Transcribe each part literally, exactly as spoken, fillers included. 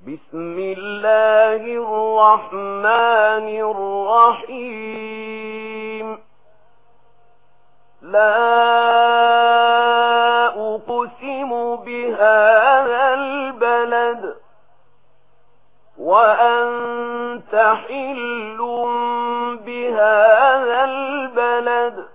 بسم الله الرحمن الرحيم. لا أقسم بهذا البلد وأنت حل بهذا البلد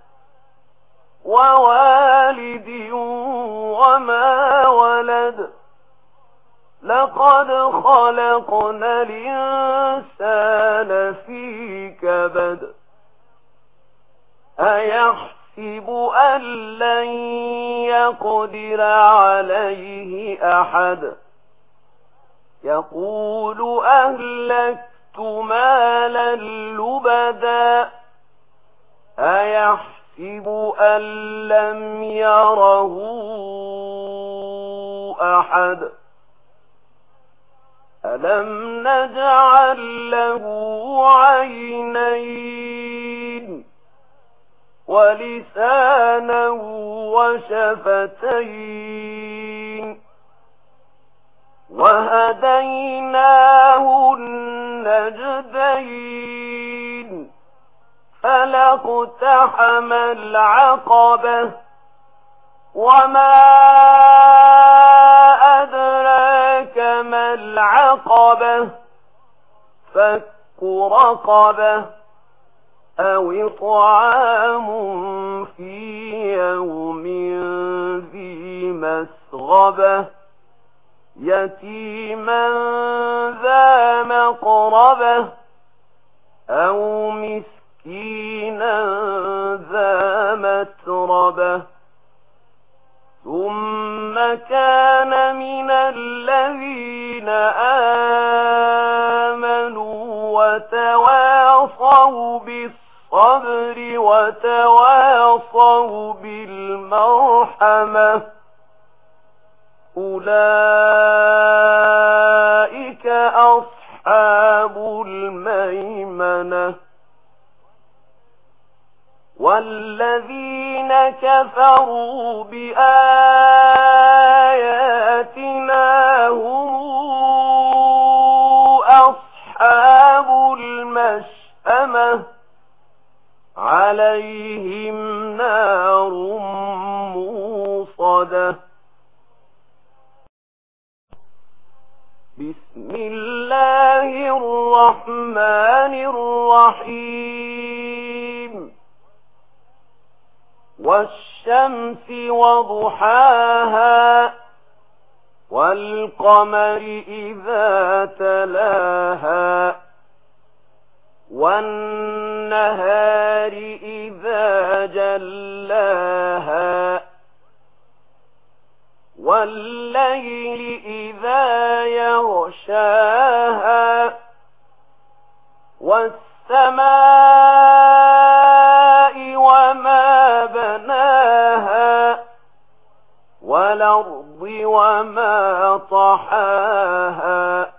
ووالد وما ولد. لقد خلقنا الإنسان في كبد. أيحسب أن لن يقدر عليه أحد. يقول أهلكت مالا لبدا. أيحسب أن لم يره أحد. ألم نجعل له عينين ولسانا وشفتين وهديناه النجدين. فلاقتحم العقبة وما أدراك ما العقبة. فك رقبة أو إطعام في يوم ذي مسغبة يتيما ذا مقربة أو مسكينا ذا متربة. ثم كان من الذين آمنوا وتواصوا بالصبر وتواصوا بالمرحمة. أولئك أصحاب الميمنة. والذين كفروا بآياتنا هم أصحاب المشأمة. عليهم نار موصدة. بسم الله الرحمن الرحيم. والشمس وضحاها والقمر إذا تلاها والنهار إذا جلاها والليل إذا يغشاها والسماء وما بناها والأرض وما طحاها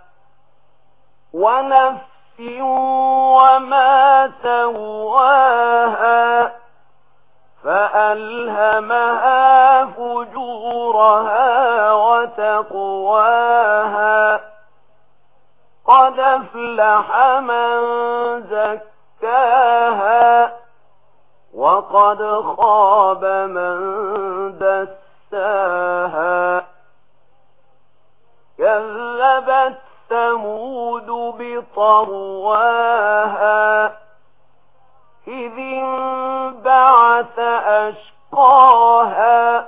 ونفس وما سواها فألهمها فجورها وتقواها. قد أفلح من زكاها وقد خاب من دساها. كذبت ثمود بطغواها إذ انبعث أشقاها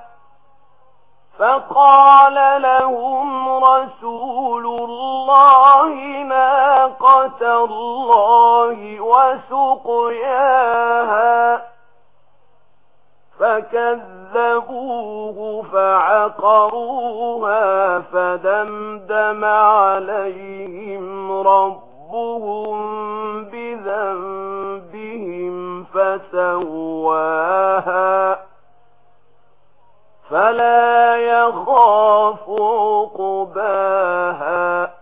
فقال لهم رسول الله ناقة الله وسقياها. فكذبوه فعقروها فدمدم عليهم ربهم بذنبهم فسواها. فلا يخاف عقباها.